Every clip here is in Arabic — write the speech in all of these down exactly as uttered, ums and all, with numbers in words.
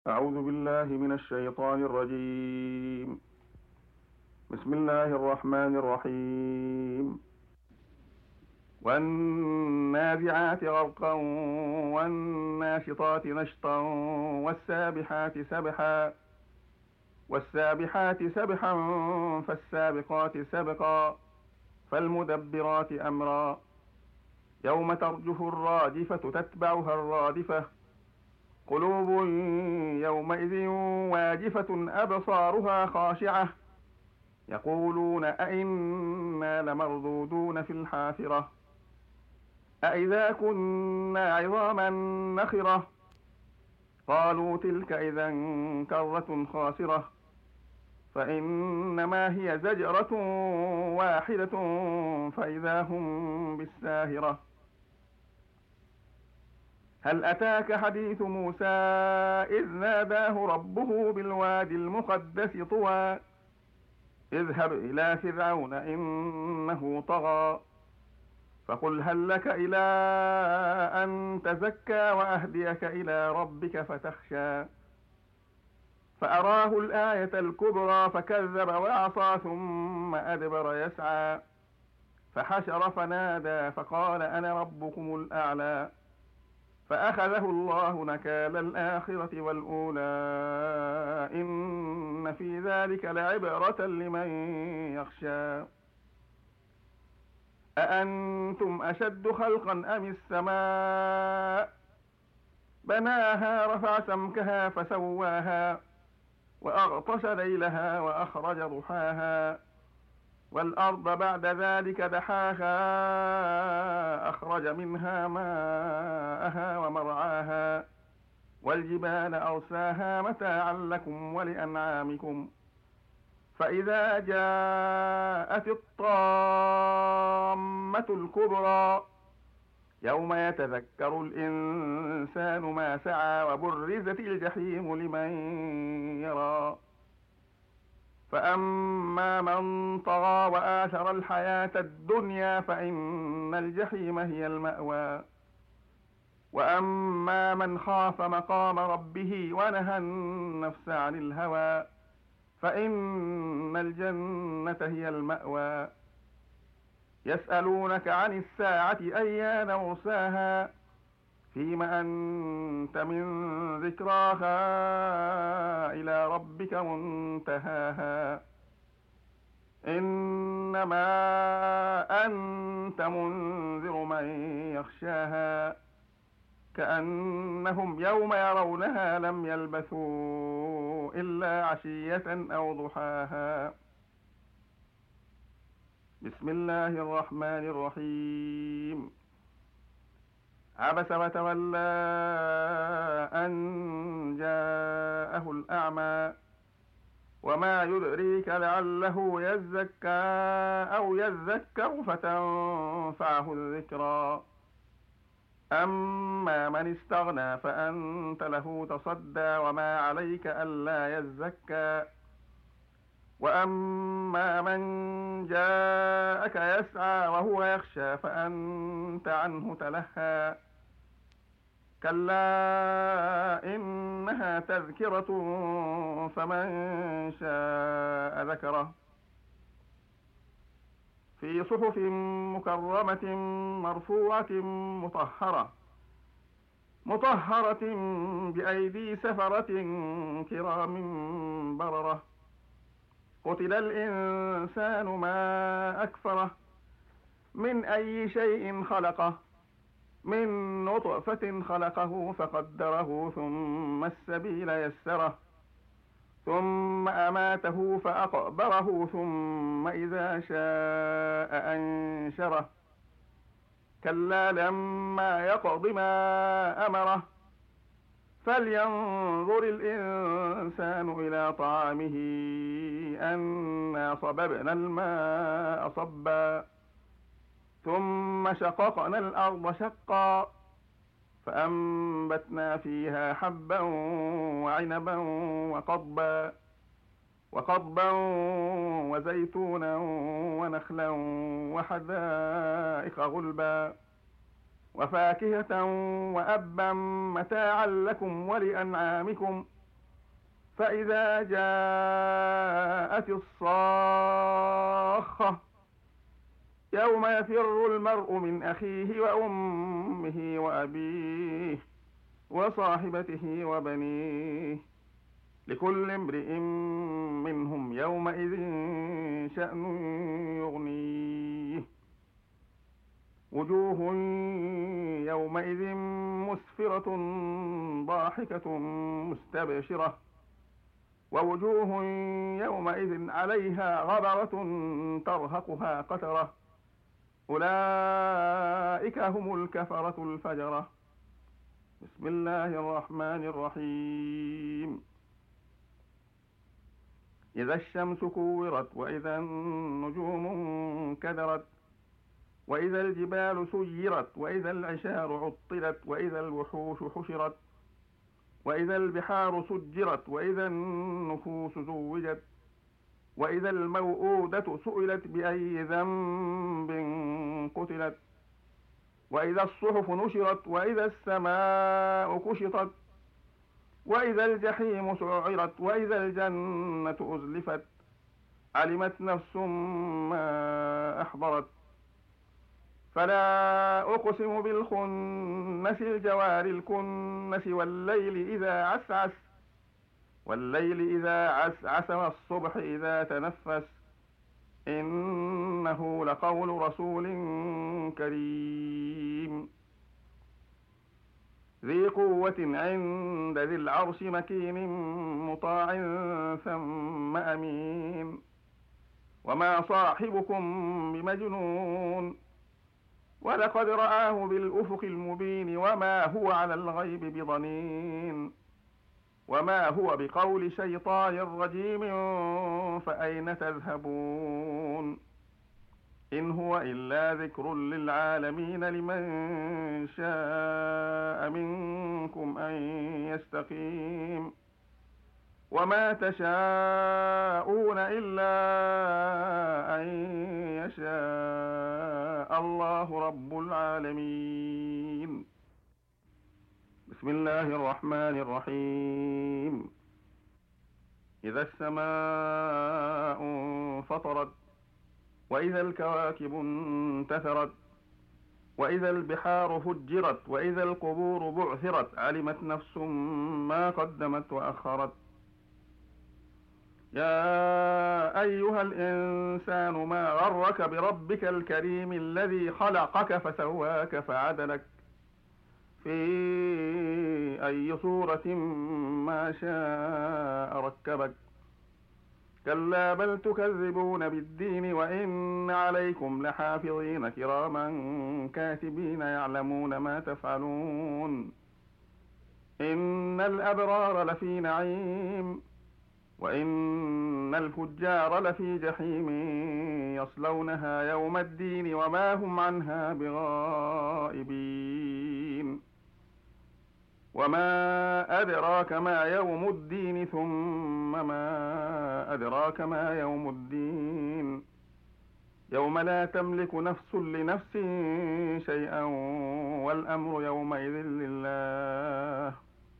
أعوذ بالله من الشيطان الرجيم. بسم الله الرحمن الرحيم. والنازعات غرقا والناشطات نشطا والسابحات سبحا والسابحات سبحا فالسابقات سبقا فالمدبرات أمرا يوم ترجف الراجفة تتبعها الرادفة قلوب يومئذ واجفة أبصارها خاشعة يقولون أئنا لمردودون في الحافرة أئذا كنا عظاما نخرة قالوا تلك إذا كرة خاسرة فإنما هي زجرة واحدة فإذا هم بالساهرة. هل أتاك حديث موسى إذ ناداه ربه بالوادي المقدس طوى اذهب إلى فرعون إنه طغى فقل هل لك إلى أن تزكى وأهديك إلى ربك فتخشى فأراه الآية الكبرى فكذب وعصى ثم أدبر يسعى فحشر فنادى فقال أنا ربكم الأعلى فأخذه الله نكال الآخرة والأولى إن في ذلك لعبرة لمن يخشى. أأنتم أشد خلقا أم السماء بناها رفع سمكها فسواها وأغطش ليلها وأخرج ضحاها والأرض بعد ذلك دحاها أخرج منها ماءها ومرعاها والجبال أرساها متاعا لكم ولأنعامكم فإذا جاءت الطامة الكبرى يوم يتذكر الإنسان ما سعى وبرزت الجحيم لمن يرى فأما من طغى وآثر الحياة الدنيا فإن الجحيم هي المأوى وأما من خاف مقام ربه ونهى النفس عن الهوى فإن الجنة هي المأوى. يسألونك عن الساعة أيان مرساها فيم أنت من ذكراها إلى ربك منتهاها إنما أنت منذر من يخشاها كأنهم يوم يرونها لم يلبثوا إلا عشية أو ضحاها. بسم الله الرحمن الرحيم. عبس وتولى أن جاءه الأعمى وما يدريك لعله يزكى أو يذكر فتنفعه الذكرى أما من استغنى فأنت له تصدى وما عليك ألا يزكى وأما من جاءك يسعى وهو يخشى فأنت عنه تلهى كلا إنها تذكرة فمن شاء ذكره في صحف مكرمة مرفوعة مطهرة مطهرة بأيدي سفرة كرام بررة قتل الإنسان ما أكفره من أي شيء خلقه من نطفة خلقه فقدره ثم السبيل يسره ثم أماته فأقبره ثم إذا شاء أنشره كلا لما يقض ما أمره فلينظر الإنسان إلى طعامه أنا صببنا الماء صبا ثم شققنا الأرض شقا فأنبتنا فيها حبا وعنبا وقضبا وقضبا وزيتونا ونخلا وحدائق غلبا وفاكهة وأبا متاعا لكم ولأنعامكم فإذا جاءت الصاخة يوم يفر المرء من أخيه وأمه وأبيه وصاحبته وبنيه لكل امرئ منهم يومئذ شأن يغنيه وجوه يومئذ مسفرة ضاحكة مستبشرة ووجوه يومئذ عليها غبرة ترهقها قترة أولئك هم الكفرة الفجرة. بسم الله الرحمن الرحيم. إذا الشمس كورت وإذا النجوم انكدرت وإذا الجبال سيرت وإذا العشار عطلت وإذا الوحوش حشرت وإذا البحار سجرت وإذا النفوس زوجت وإذا الموءودة سئلت بأي ذنب قتلت وإذا الصحف نشرت وإذا السماء كشطت وإذا الجحيم سعرت وإذا الجنة أزلفت علمت نفس ما أحضرت فلا أقسم بالخنس الجوار الكنس والليل إذا عسعس والليل إذا عسعس والصبح إذا تنفس إنه لقول رسول كريم ذي قوة عند ذي العرش مكين مطاع ثم أمين وما صاحبكم بمجنون ولقد رآه بالأفق المبين وما هو على الغيب بضنين وما هو بقول شيطان رجيم فأين تذهبون إن هو إلا ذكر للعالمين لمن شاء منكم أن يستقيم وما تشاءون إلا أن يشاء الله رب العالمين. بسم الله الرحمن الرحيم. إذا السماء انفطرت وإذا الكواكب انتثرت وإذا البحار فجرت وإذا القبور بعثرت علمت نفس ما قدمت وأخرت يا أيها الإنسان ما غرك بربك الكريم الذي خلقك فسواك فعدلك في أي صورة ما شاء ركبك كلا بل تكذبون بالدين وإن عليكم لحافظين كراما كاتبين يعلمون ما تفعلون إن الأبرار لفي نعيم وإن الفجار لفي جحيم يصلونها يوم الدين وما هم عنها بغائبين وما أدراك ما يوم الدين ثم ما أدراك ما يوم الدين يوم لا تملك نفس لنفس شيئا والأمر يومئذ لله.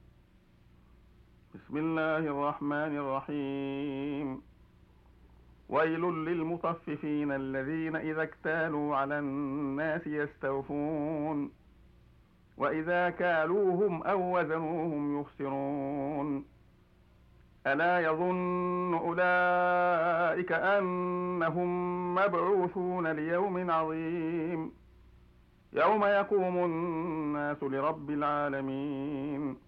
بسم الله الرحمن الرحيم. ويل للمطففين الذين إذا اكتالوا على الناس يستوفون وإذا كالوهم أو وزنوهم يخسرون ألا يظن أولئك أنهم مبعوثون ليوم عظيم يوم يقوم الناس لرب العالمين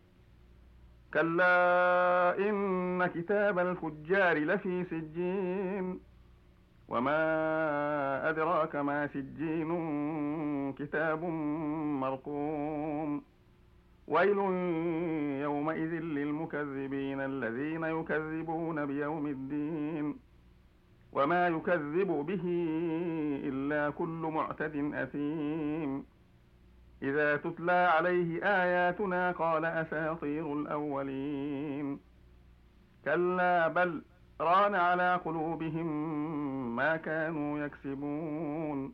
كلا إن كتاب الفجار لفي سجين وما أدراك ما سجين كتاب مرقوم ويل يومئذ للمكذبين الذين يكذبون بيوم الدين وما يكذب به إلا كل معتد أثيم إذا تتلى عليه آياتنا قال أساطير الأولين كلا بل ران على قلوبهم ما كانوا يكسبون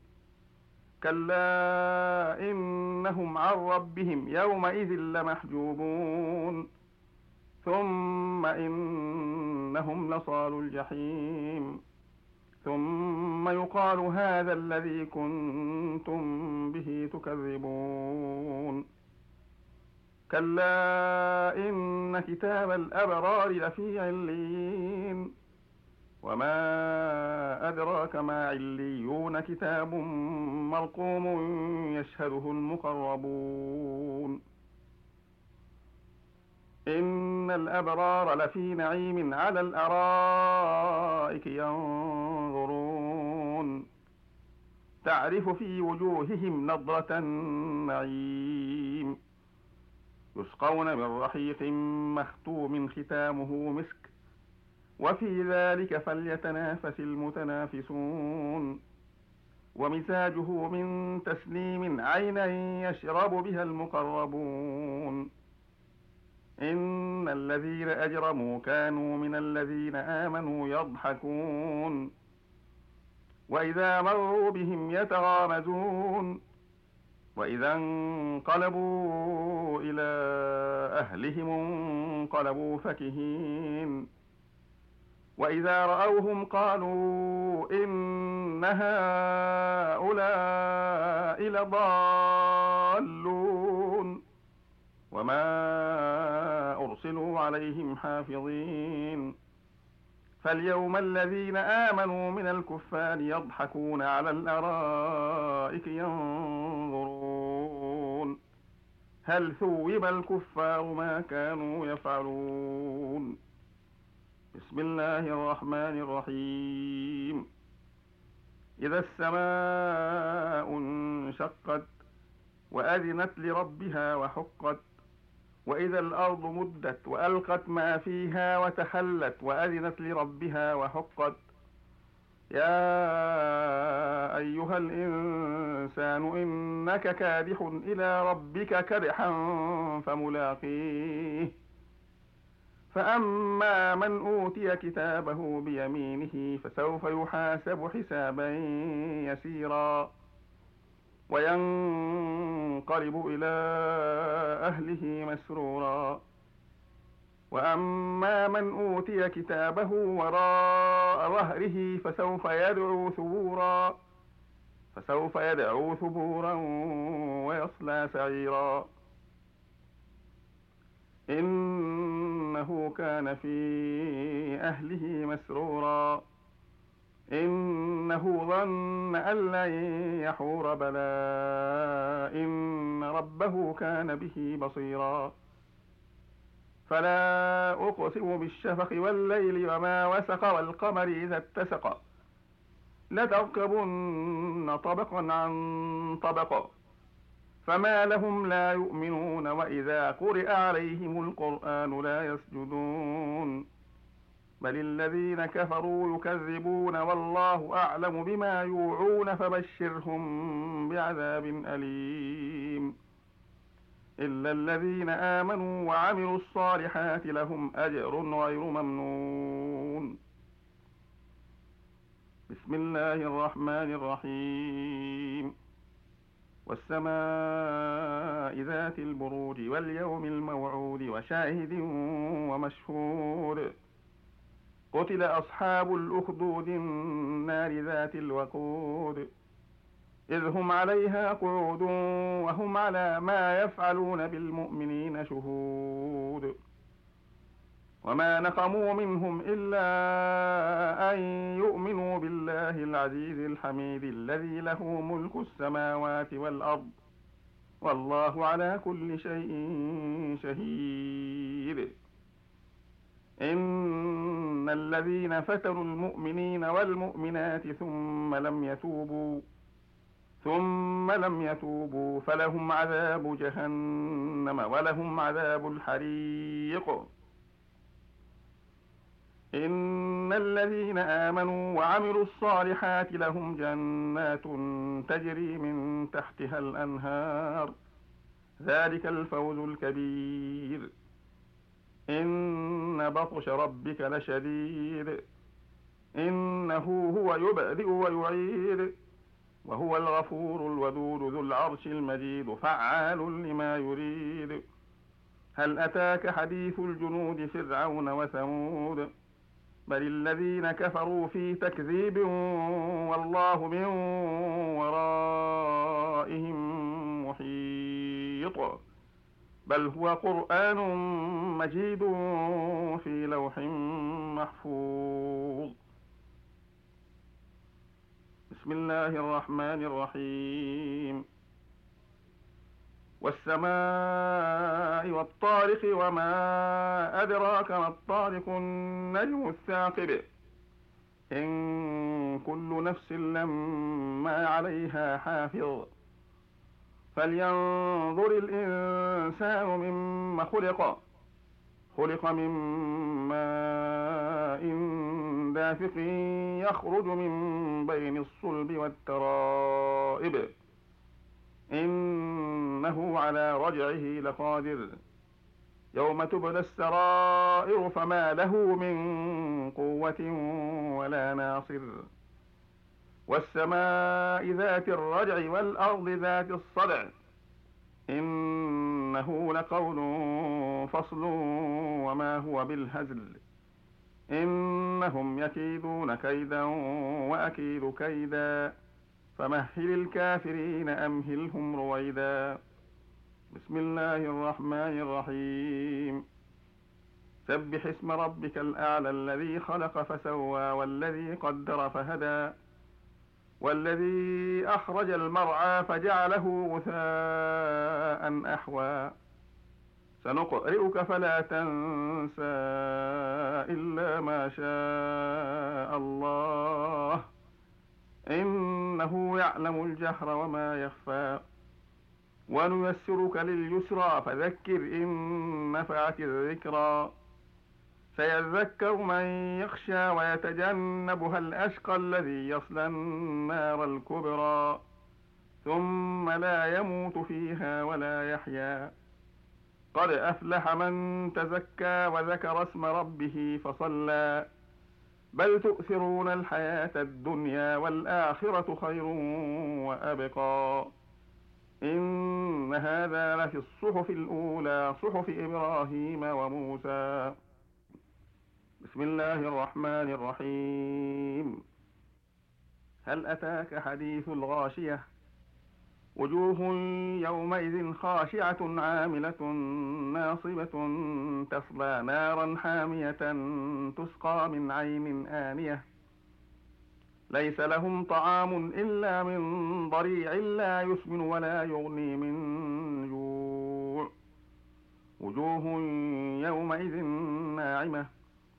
كلا إنهم عن ربهم يومئذ لمحجوبون ثم ثم إنهم لصالو الجحيم ثم يقال هذا الذي كنتم به تكذبون كلا إن كتاب الأبرار لفي عليين وما أدراك ما عليون كتاب مرقوم يشهده المقربون إن الأبرار لفي نعيم على الأرائك ينظرون تعرف في وجوههم نضرة النعيم يسقون من رحيق مختوم ختامه مسك وفي ذلك فليتنافس المتنافسون ومزاجه من تسنيم عينا يشرب بها المقربون إن الذين أجرموا كانوا من الذين آمنوا يضحكون وإذا مروا بهم يتغامزون وإذا انقلبوا إلى أهلهم انقلبوا فكهين وإذا رأوهم قالوا إن هؤلاء لضالون وما أرسلوا عليهم حافظين فاليوم الذين آمنوا من الكفار يضحكون على الأرائك ينظرون هل ثوب الكفار ما كانوا يفعلون بسم الله الرحمن الرحيم إذا السماء انشقت وأذنت لربها وحقت وإذا الأرض مدت وألقت ما فيها وتخلت وأذنت لربها وحقت يا أيها الإنسان إنك كادح إلى ربك كدحا فملاقيه فأما من أوتي كتابه بيمينه فسوف يحاسب حسابا يسيرا وينقلب إلى أهله مسرورا وأما من أوتي كتابه وراء ظهره فسوف يدعو ثبورا فسوف يدعو ثبورا ويصلى سعيرا إنه كان في أهله مسرورا إنه ظن أن لن يحور بلى إن ربه كان به بصيرا فلا أقسم بالشفق والليل وما وسق والقمر إذا اتسق لتركبن طبقا عن طبق فما لهم لا يؤمنون وإذا قرئ عليهم القرآن لا يسجدون بل الذين كفروا يكذبون والله أعلم بما يوعون فبشرهم بعذاب أليم إلا الذين آمنوا وعملوا الصالحات لهم أجر غير ممنون بسم الله الرحمن الرحيم والسماء ذات البروج واليوم الموعود وشاهد ومشهود قتل أصحاب الأخدود النار ذات الوقود إذ هم عليها قعود وهم على ما يفعلون بالمؤمنين شهود وما نقموا منهم إلا أن يؤمنوا بالله العزيز الحميد الذي له ملك السماوات والأرض والله على كل شيء شهيد إن الذين فتنوا المؤمنين والمؤمنات ثم لم يتوبوا ثم لم يتوبوا فلهم عذاب جهنم ولهم عذاب الحريق إن الذين آمنوا وعملوا الصالحات لهم جنات تجري من تحتها الأنهار ذلك الفوز الكبير إن بطش ربك لشديد إنه هو يبدئ ويعيد وهو الغفور الودود ذو العرش المجيد فعال لما يريد هل أتاك حديث الجنود فرعون وثمود بل الذين كفروا في تكذيب والله من ورائهم محيط بل هو قرآن مجيد في لوح محفوظ. بسم الله الرحمن الرحيم. والسماء والطارق وما أدراك ما الطارق النجم الثاقب إن كل نفس لما عليها حافظ فلينظر الإنسان مما خلق خلق من ماء دافق يخرج من بين الصلب والترائب إنه على رجعه لقادر يوم تبلى السرائر فما له من قوة ولا ناصر والسماء ذات الرجع والأرض ذات الصدع إنه لقول فصل وما هو بالهزل إنهم يكيدون كيدا وأكيد كيدا فمهل الكافرين أمهلهم رويدا. بسم الله الرحمن الرحيم. سبح اسم ربك الأعلى الذي خلق فسوى والذي قدر فهدى والذي أخرج المرعى فجعله غثاء أحوى سنقرئك فلا تنسى إلا ما شاء الله إنه يعلم الجهر وما يخفى ونيسرك لليسرى فذكر إن نفعت الذكرى سيذكر من يخشى ويتجنبها الأشقى الذي يصلى النار الكبرى ثم لا يموت فيها ولا يحيا قد أفلح من تزكى وذكر اسم ربه فصلى بل تؤثرون الحياة الدنيا والآخرة خير وأبقى إن هذا لفي الصحف الأولى صحف إبراهيم وموسى. بسم الله الرحمن الرحيم. هل أتاك حديث الغاشية وجوه يومئذ خاشعة عاملة ناصبة تصلى نارا حامية تسقى من عين آنية ليس لهم طعام إلا من ضريع لا يسمن ولا يغني من جوع وجوه يومئذ ناعمة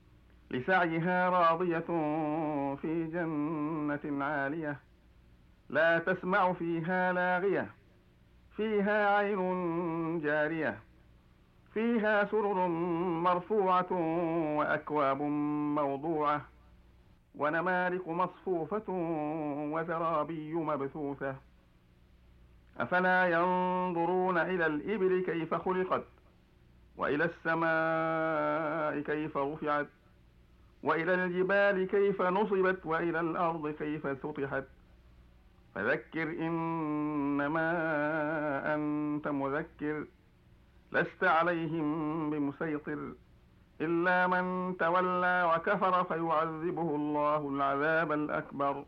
لسعيها راضية في جنة عالية لا تسمع فيها لاغية فيها عين جارية فيها سرر مرفوعة وأكواب موضوعة ونمارق مصفوفة وزرابي مبثوثة أفلا ينظرون إلى الإبل كيف خلقت وإلى السماء كيف رفعت وإلى الجبال كيف نصبت وإلى الأرض كيف سطحت فذكر إنما أنت مذكر لست عليهم بمسيطر إلا من تولى وكفر فيعذبه الله العذاب الأكبر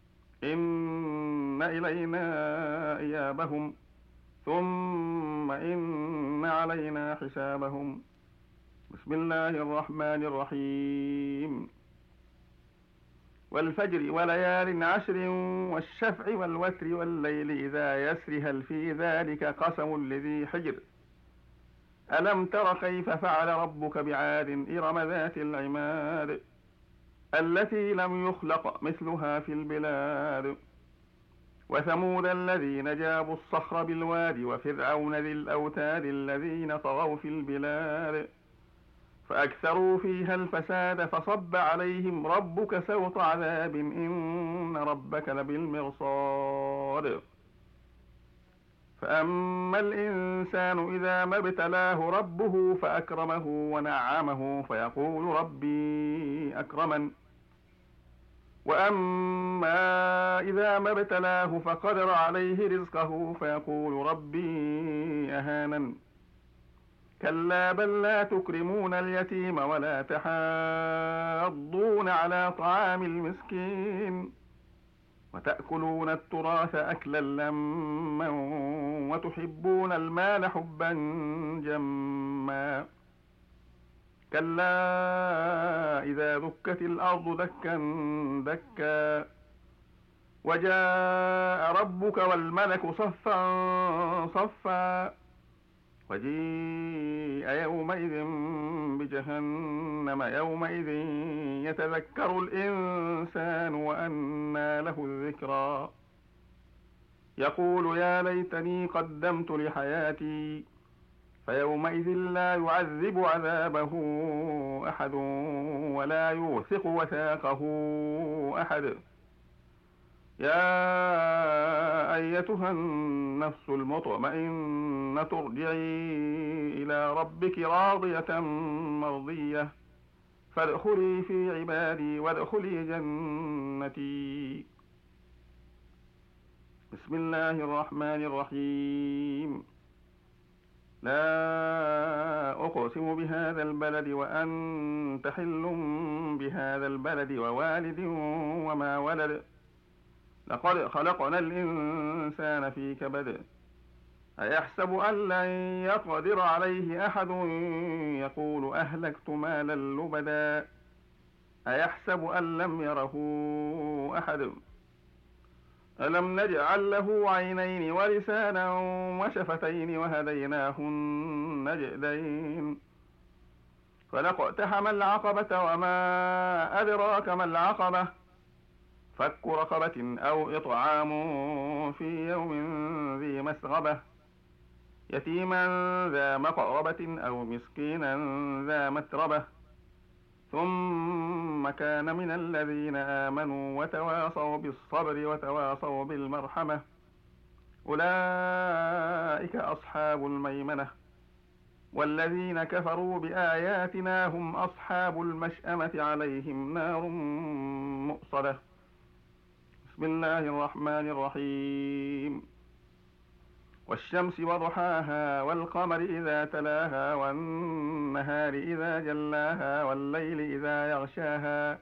إن إلينا إيابهم ثم إن علينا حسابهم. بسم الله الرحمن الرحيم. والفجر وليال عشر والشفع والوتر والليل إذا يسر هل في ذلك قسم لذي حجر ألم تر كيف فعل ربك بعاد إرم ذات العماد التي لم يخلق مثلها في البلاد وثمود الذين جابوا الصخر بالواد وفرعون ذي الأوتاد الذين طغوا في البلاد فأكثروا فيها الفساد فصب عليهم ربك سوط عذاب إن ربك لبالمرصاد فأما الإنسان إذا ما ابتلاه ربه فأكرمه ونعمه فيقول ربي أكرمن وأما إذا ما ابتلاه فقدر عليه رزقه فيقول ربي أهانن كلا بل لا تكرمون اليتيم ولا تحاضون على طعام المسكين وتأكلون التراث أكلا لما وتحبون المال حبا جما كلا إذا دكت الأرض دكا دكا وجاء ربك والملك صفا صفا وجيء يومئذ بجهنم يومئذ يتذكر الإنسان وأنى له الذكرى يقول يا ليتني قدمت لحياتي فيومئذ لا يعذب عذابه أحد ولا يوثق وثاقه أحد يا أيتها النفس المطمئنة ارجعي إلى ربك راضية مرضية فادخلي في عبادي وادخلي جنتي. بسم الله الرحمن الرحيم. لا أقسم بهذا البلد وأنت حل بهذا البلد ووالد وما ولد لقد خلقنا الإنسان في كبد أيحسب أن لن يقدر عليه أحد يقول أهلكت مالا لبدا أيحسب أن لم يره أحد ألم نجعل له عينين ولسانا وشفتين وهديناه النجدين فلاقتحم العقبة وما أدراك ما العقبة فك رقبة أو إطعام في يوم ذي مسغبة يتيما ذا مقربة أو مسكينا ذا متربة ثم كان من الذين آمنوا وتواصوا بالصبر وتواصوا بالمرحمة أولئك أصحاب الميمنة والذين كفروا بآياتنا هم أصحاب المشأمة عليهم نار مؤصدة. بسم الله الرحمن الرحيم. والشمس وضحاها والقمر إذا تلاها والنهار إذا جلاها والليل إذا يغشاها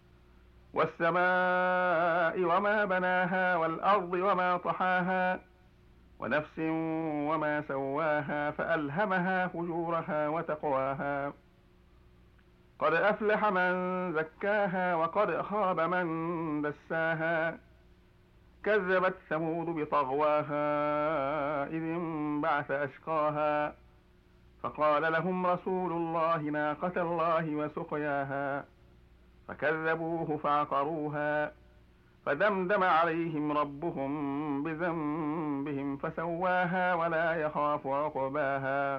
والسماء وما بناها والأرض وما طحاها ونفس وما سواها فألهمها فجورها وتقواها قد أفلح من زكاها وقد خاب من دساها كذبت ثمود بطغواها إذ انبعث أشقاها فقال لهم رسول الله ناقة الله وسقياها فكذبوه فعقروها فدمدم عليهم ربهم بذنبهم فسواها ولا يخاف عقباها.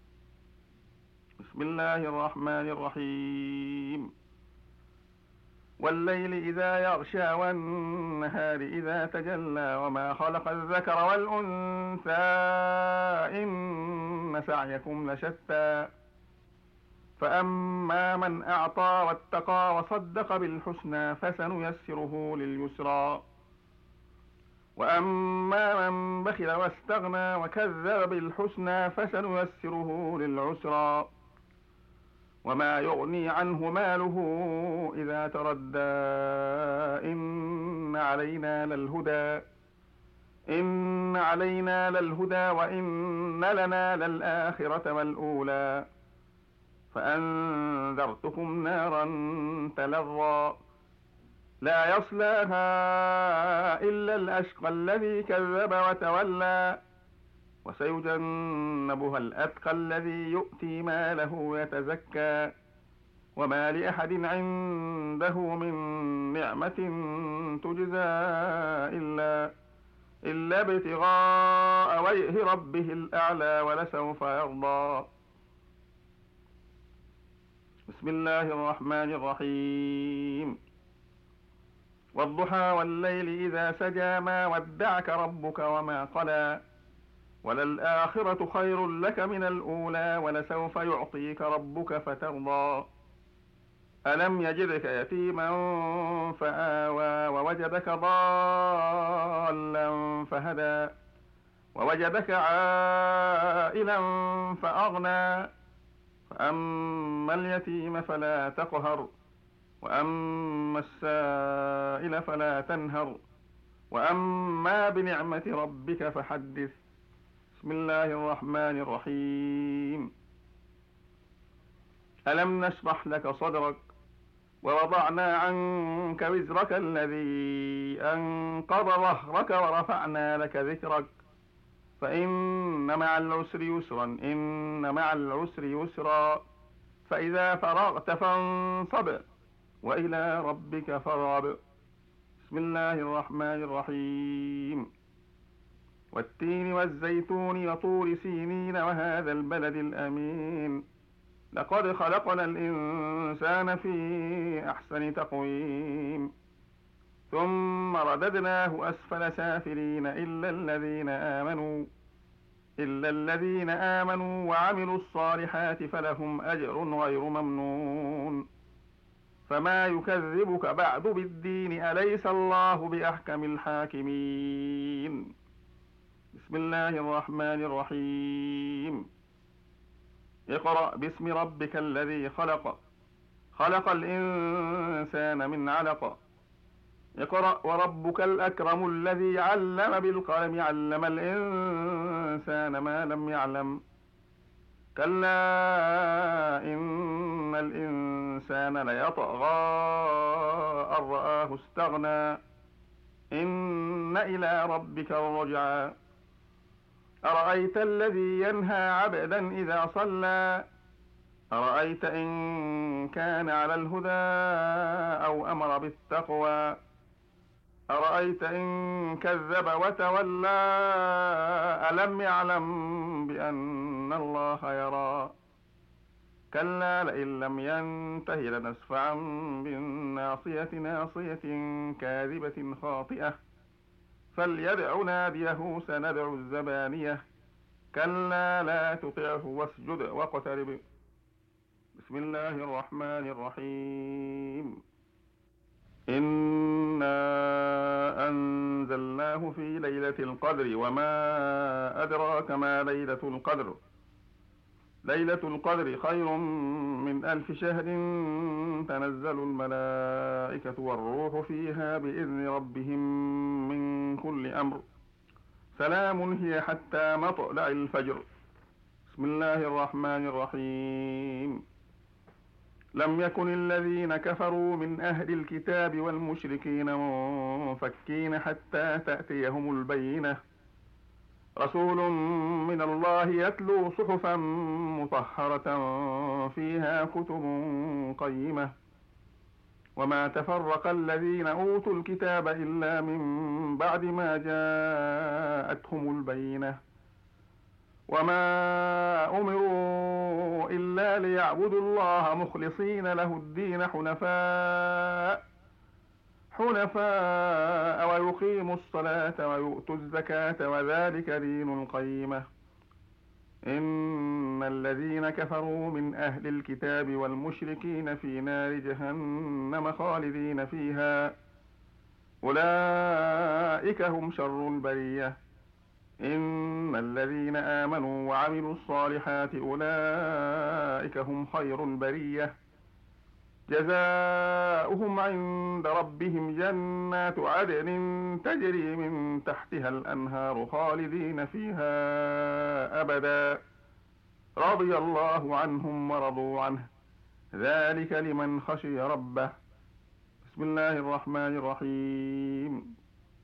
بسم الله الرحمن الرحيم. والليل إذا يغشى والنهار إذا تجلى وما خلق الذكر والأنثى إن سعيكم لشتى فأما من أعطى واتقى وصدق بالحسنى فسنيسره لليسرى وأما من بخل واستغنى وكذب بالحسنى فسنيسره للعسرى وما يغني عنه ماله إذا تردى إن علينا للهدى إن علينا للهدى وإن لنا للآخرة والأولى فأنذرتكم نارا تلظى لا يصلاها إلا الأشقى الذي كذب وتولى وسيجنبها الأتقى الذي يؤتي ماله يتزكى وما لأحد عنده من نعمة تجزى إلا إلا ابتغاء وجه ربه الأعلى ولسوف يرضى. بسم الله الرحمن الرحيم. والضحى والليل إذا سجى ما ودعك ربك وما قلى وللآخرة خير لك من الأولى ولسوف يعطيك ربك فترضى ألم يجدك يتيما فآوى ووجدك ضالا فهدى ووجدك عائلا فأغنى فأما اليتيم فلا تقهر وأما السائل فلا تنهر وأما بنعمة ربك فحدث. بسم الله الرحمن الرحيم. ألم نشرح لك صدرك ووضعنا عنك وزرك الذي أنقض ظهرك ورفعنا لك ذكرك فإن مع العسر يسرا إن مع العسر يسرا فإذا فرغت فانصب وإلى ربك فارغب. بسم الله الرحمن الرحيم. والتين والزيتون وطور سينين وهذا البلد الأمين لقد خلقنا الإنسان في أحسن تقويم ثم رددناه أسفل سافلين إلا الذين آمنوا إلا الذين آمنوا وعملوا الصالحات فلهم أجر غير ممنون. فما يكذبك بعد بالدين أليس الله بأحكم الحاكمين. بسم الله الرحمن الرحيم. اقرأ باسم ربك الذي خلق خلق الإنسان من علق اقرأ وربك الأكرم الذي علم بالقلم علم الإنسان ما لم يعلم كلا إن الإنسان ليطغى أن رآه استغنى إن إلى ربك الرجعى أرأيت الذي ينهى عبدا إذا صلى أرأيت إن كان على الهدى أو أمر بالتقوى أرأيت إن كذب وتولى ألم يعلم بأن الله يرى كلا لئن لم ينته لنسفعا بالناصية ناصية كاذبة خاطئة فليدع ناديه سندع الزبانية كلا لا تطعه واسجد واقترب. بسم الله الرحمن الرحيم. إنا أنزلناه في ليلة القدر وما أدراك ما ليلة القدر ليلة القدر خير من ألف شهر تنزل الملائكة والروح فيها بإذن ربهم من كل أمر سلام هي حتى مطلع الفجر. بسم الله الرحمن الرحيم. لم يكن الذين كفروا من أهل الكتاب والمشركين منفكين حتى تأتيهم البينة رسول من الله يتلو صحفا مطهرة فيها كتب قيمة وما تفرق الذين أوتوا الكتاب إلا من بعد ما جاءتهم البينة وما أمروا إلا ليعبدوا الله مخلصين له الدين حنفاء حنفاء ويقيموا الصلاة ويؤتوا الزكاة وذلك دين القيمة إن الذين كفروا من أهل الكتاب والمشركين في نار جهنم خالدين فيها أولئك هم شر البرية إن الذين آمنوا وعملوا الصالحات أولئك هم خير البرية جزاؤهم عند ربهم جنات عدن تجري من تحتها الأنهار خالدين فيها أبدا رضي الله عنهم ورضوا عنه ذلك لمن خشي ربه. بسم الله الرحمن الرحيم.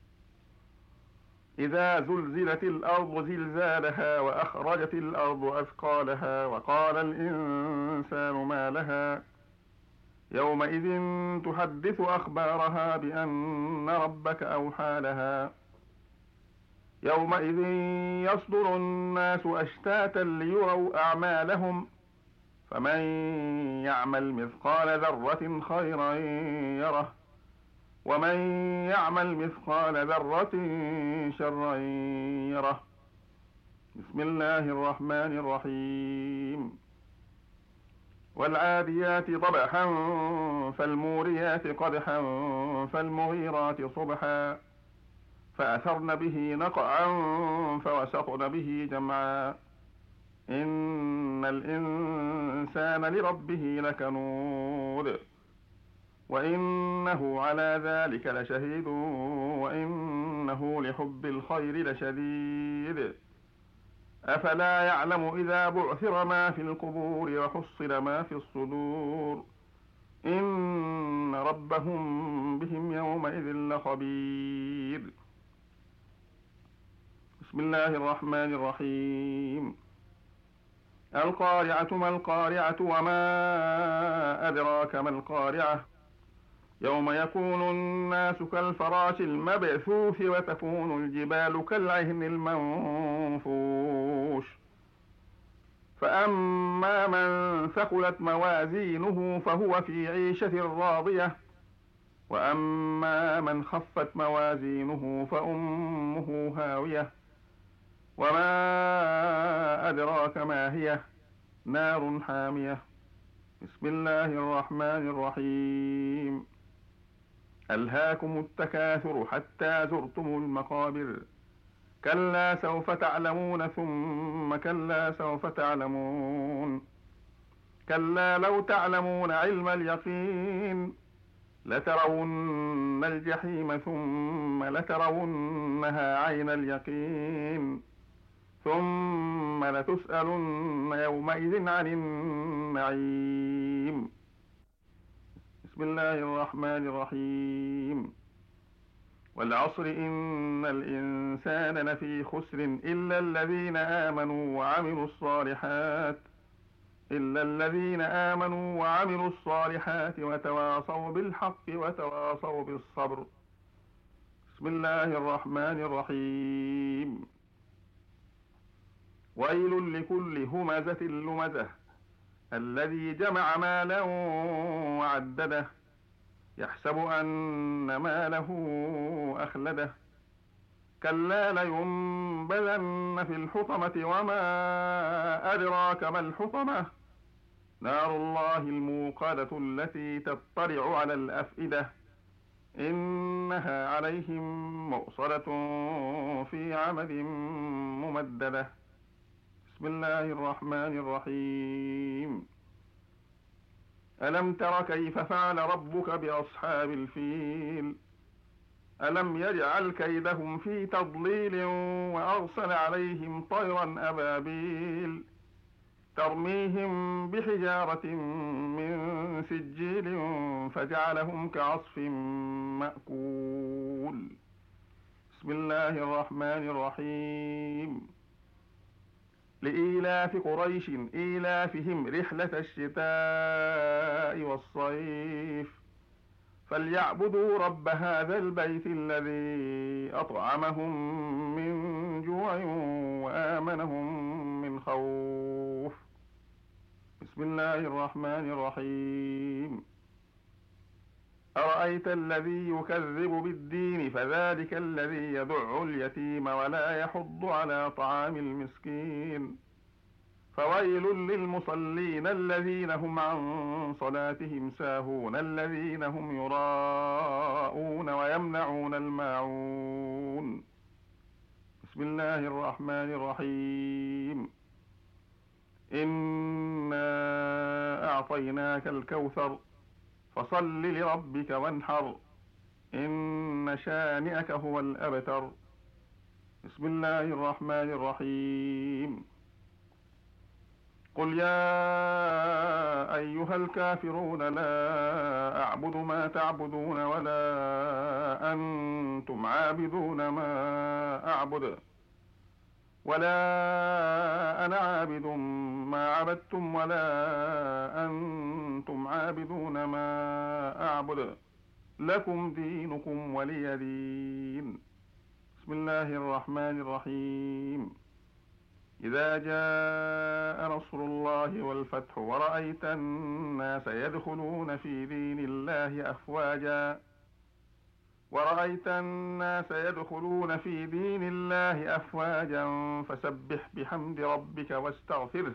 إذا زلزلت الأرض زلزالها وأخرجت الأرض أثقالها وقال الإنسان ما لها يومئذ تحدث أخبارها بأن ربك أوحى لها يومئذ يصدر الناس أشتاتا ليروا أعمالهم فمن يعمل مثقال ذرة خيرا يره ومن يعمل مثقال ذرة شرا يره. بسم الله الرحمن الرحيم. والعاديات ضبحا فالموريات قدحا فالمغيرات صبحا فأثرن به نقعا فوسطن به جمعا إن الإنسان لربه لكنود وإنه على ذلك لشهيد وإنه لحب الخير لشديد أفلا يعلم إذا بعثر ما في القبور وحصل ما في الصدور إن ربهم بهم يومئذ لخبير. بسم الله الرحمن الرحيم. القارعة ما القارعة وما أدراك ما القارعة يوم يكون الناس كالفراش المبثوث وتكون الجبال كالعهن المنفوش فأما من ثقلت موازينه فهو في عيشة راضية وأما من خفت موازينه فأمه هاوية وما أدراك ما هي نار حامية. بسم الله الرحمن الرحيم. ألهاكم التكاثر حتى زرتم المقابر كلا سوف تعلمون ثم كلا سوف تعلمون كلا لو تعلمون علم اليقين لترون الجحيم ثم لترونها عين اليقين ثم لتسألن يومئذ عن النعيم. بسم الله الرحمن الرحيم. والعصر إن الإنسان لفي خسر إلا الذين آمنوا وعملوا الصالحات إلا الذين آمنوا وعملوا الصالحات وتواصوا بالحق وتواصوا بالصبر. بسم الله الرحمن الرحيم. ويل لكل همزة لمزة الذي جمع مالا وعدده يحسب أن ماله أخلده كلا لينبذن في الحطمة وما أدراك ما الحطمة نار الله الموقدة التي تطلع على الأفئدة إنها عليهم مؤصدة في عمد ممددة. بسم الله الرحمن الرحيم. ألم تر كيف فعل ربك بأصحاب الفيل ألم يجعل كيدهم في تضليل وأرسل عليهم طيرا أبابيل ترميهم بحجارة من سجيل فجعلهم كعصف مأكول. بسم الله الرحمن الرحيم. لإيلاف قريش إيلافهم رحلة الشتاء والصيف فليعبدوا رب هذا البيت الذي أطعمهم من جوع وآمنهم من خوف. بسم الله الرحمن الرحيم. أرأيت الذي يكذب بالدين فذلك الذي يدع اليتيم ولا يحض على طعام المسكين فويل للمصلين الذين هم عن صلاتهم ساهون الذين هم يراءون ويمنعون الماعون. بسم الله الرحمن الرحيم. إنا أعطيناك الكوثر فصل لربك وانحر إن شانئك هو الأبتر. بسم الله الرحمن الرحيم. قل يا أيها الكافرون لا أعبد ما تعبدون ولا أنتم عابدون ما أعبد ولا أنا عابد ما عبدتم ولا أنتم عابدون ما أعبد لكم دينكم ولي دين. بسم الله الرحمن الرحيم. إذا جاء نصر الله والفتح ورأيت الناس يدخلون في دين الله أفواجا ورأيت الناس يدخلون في دين الله أفواجا فسبح بحمد ربك واستغفره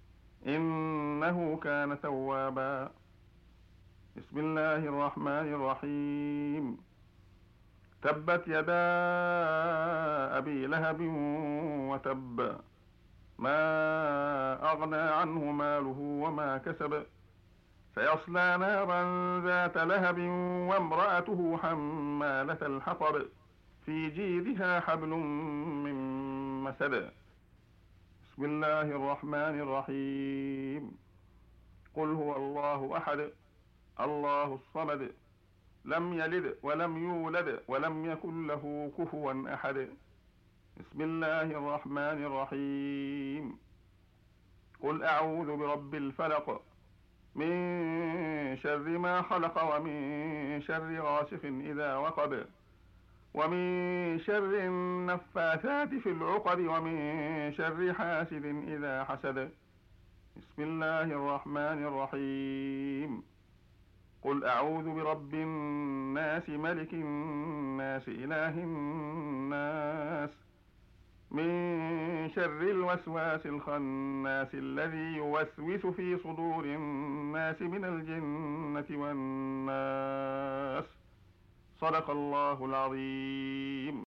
إنه كان توابا. بسم الله الرحمن الرحيم. تبت يدا أبي لهب وتب، ما أغنى عنه ماله وما كسب، سيصلى نارا ذات لهب وامرأته حمالة الحطب، في جيدها حبل من مسد. بسم الله الرحمن الرحيم. قل هو الله أحد الله الصمد، لم يلد ولم يولد ولم يكن له كفوا أحد. بسم الله الرحمن الرحيم. قل أعوذ برب الفلق، من شر ما خلق، ومن شر غاسق إذا وقب، ومن شر النفاثات في العقد، ومن شر حاسد إذا حسد. بسم الله الرحمن الرحيم. قل أعوذ برب الناس ملك الناس إله الناس، من شر الوسواس الخناس الذي يوسوس في صدور الناس من الجنة والناس. صدق الله العظيم.